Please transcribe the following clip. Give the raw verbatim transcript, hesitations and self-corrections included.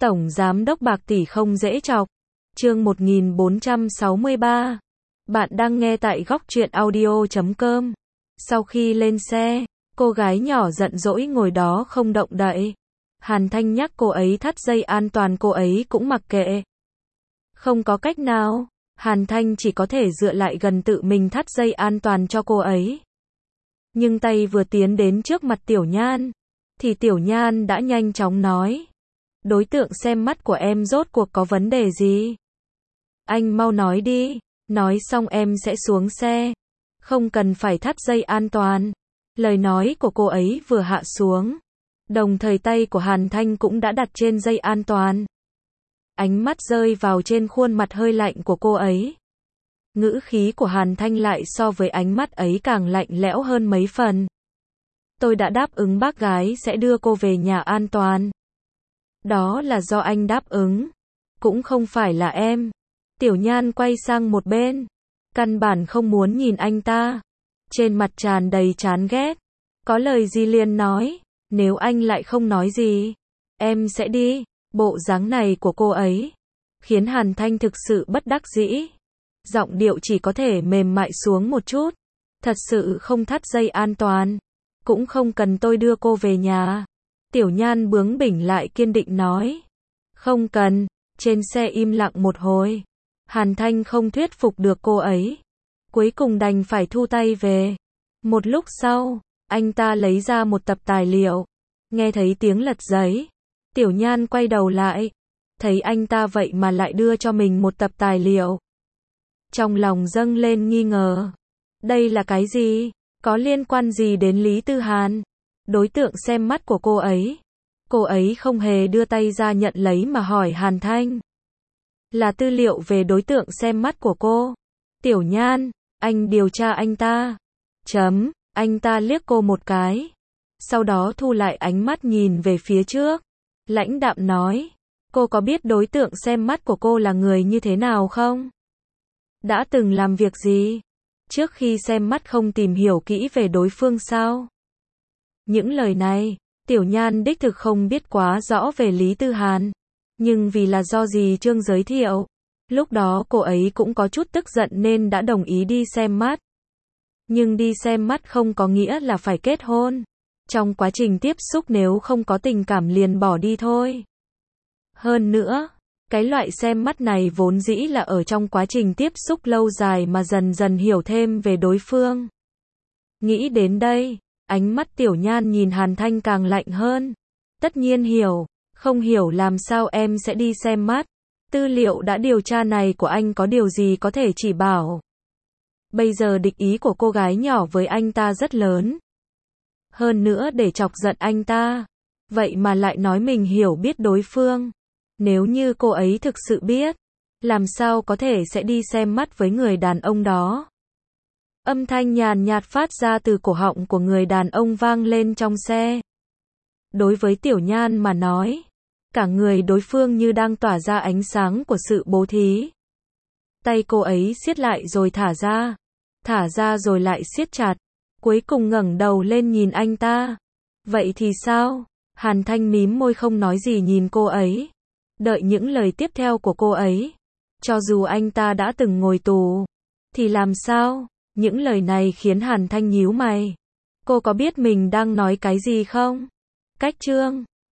Tổng Giám đốc bạc tỷ không dễ chọc. Chương một nghìn bốn trăm sáu mươi ba. Bạn đang nghe tại góc truyện audio chấm com. Sau khi lên xe, cô gái nhỏ giận dỗi ngồi đó không động đậy. Hàn Thanh nhắc cô ấy thắt dây an toàn, cô ấy cũng mặc kệ. Không có cách nào, Hàn Thanh chỉ có thể dựa lại gần tự mình thắt dây an toàn cho cô ấy. Nhưng tay vừa tiến đến trước mặt Tiểu Nhan, thì Tiểu Nhan đã nhanh chóng nói: đối tượng xem mắt của em rốt cuộc có vấn đề gì? Anh mau nói đi. Nói xong em sẽ xuống xe. Không cần phải thắt dây an toàn. Lời nói của cô ấy vừa hạ xuống, đồng thời tay của Hàn Thanh cũng đã đặt trên dây an toàn. Ánh mắt rơi vào trên khuôn mặt hơi lạnh của cô ấy. Ngữ khí của Hàn Thanh lại so với ánh mắt ấy càng lạnh lẽo hơn mấy phần. Tôi đã đáp ứng bác gái sẽ đưa cô về nhà an toàn. Đó là do anh đáp ứng, cũng không phải là em. Tiểu Nhan quay sang một bên, căn bản không muốn nhìn anh ta, trên mặt tràn đầy chán ghét. Có lời gì liền nói, nếu anh lại không nói gì, em sẽ đi. Bộ dáng này của cô ấy khiến Hàn Thanh thực sự bất đắc dĩ. Giọng điệu chỉ có thể mềm mại xuống một chút. Thật sự không thắt dây an toàn, cũng không cần tôi đưa cô về nhà. Tiểu Nhan bướng bỉnh lại kiên định nói. Không cần. Trên xe im lặng một hồi. Hàn Thanh không thuyết phục được cô ấy, cuối cùng đành phải thu tay về. Một lúc sau, anh ta lấy ra một tập tài liệu. Nghe thấy tiếng lật giấy, Tiểu Nhan quay đầu lại, thấy anh ta vậy mà lại đưa cho mình một tập tài liệu. Trong lòng dâng lên nghi ngờ. Đây là cái gì? Có liên quan gì đến Lý Tư Hàn? Đối tượng xem mắt của cô ấy. Cô ấy không hề đưa tay ra nhận lấy mà hỏi Hàn Thanh. Là tư liệu về đối tượng xem mắt của cô. Tiểu Nhan, anh điều tra anh ta. Chấm, anh ta liếc cô một cái. Sau đó thu lại ánh mắt nhìn về phía trước. Lãnh đạm nói, cô có biết đối tượng xem mắt của cô là người như thế nào không? Đã từng làm việc gì? Trước khi xem mắt không tìm hiểu kỹ về đối phương sao? Những lời này, Tiểu Nhan đích thực không biết quá rõ về Lý Tư Hàn. Nhưng vì là do dì Trương giới thiệu, lúc đó cô ấy cũng có chút tức giận nên đã đồng ý đi xem mắt. Nhưng đi xem mắt không có nghĩa là phải kết hôn. Trong quá trình tiếp xúc nếu không có tình cảm liền bỏ đi thôi. Hơn nữa, cái loại xem mắt này vốn dĩ là ở trong quá trình tiếp xúc lâu dài mà dần dần hiểu thêm về đối phương. Nghĩ đến đây, ánh mắt Tiểu Nhan nhìn Hàn Thanh càng lạnh hơn. Tất nhiên hiểu, không hiểu làm sao em sẽ đi xem mắt. Tư liệu đã điều tra này của anh có điều gì có thể chỉ bảo. Bây giờ địch ý của cô gái nhỏ với anh ta rất lớn. Hơn nữa để chọc giận anh ta, vậy mà lại nói mình hiểu biết đối phương. Nếu như cô ấy thực sự biết, làm sao có thể sẽ đi xem mắt với người đàn ông đó. Âm thanh nhàn nhạt phát ra từ cổ họng của người đàn ông vang lên trong xe. Đối với Tiểu Nhan mà nói, cả người đối phương như đang tỏa ra ánh sáng của sự bố thí. Tay cô ấy siết lại rồi thả ra, thả ra rồi lại siết chặt, cuối cùng ngẩng đầu lên nhìn anh ta. Vậy thì sao? Hàn Thanh mím môi không nói gì nhìn cô ấy, đợi những lời tiếp theo của cô ấy. Cho dù anh ta đã từng ngồi tù, thì làm sao? Những lời này khiến Hàn Thanh nhíu mày. Cô có biết mình đang nói cái gì không? Cách chương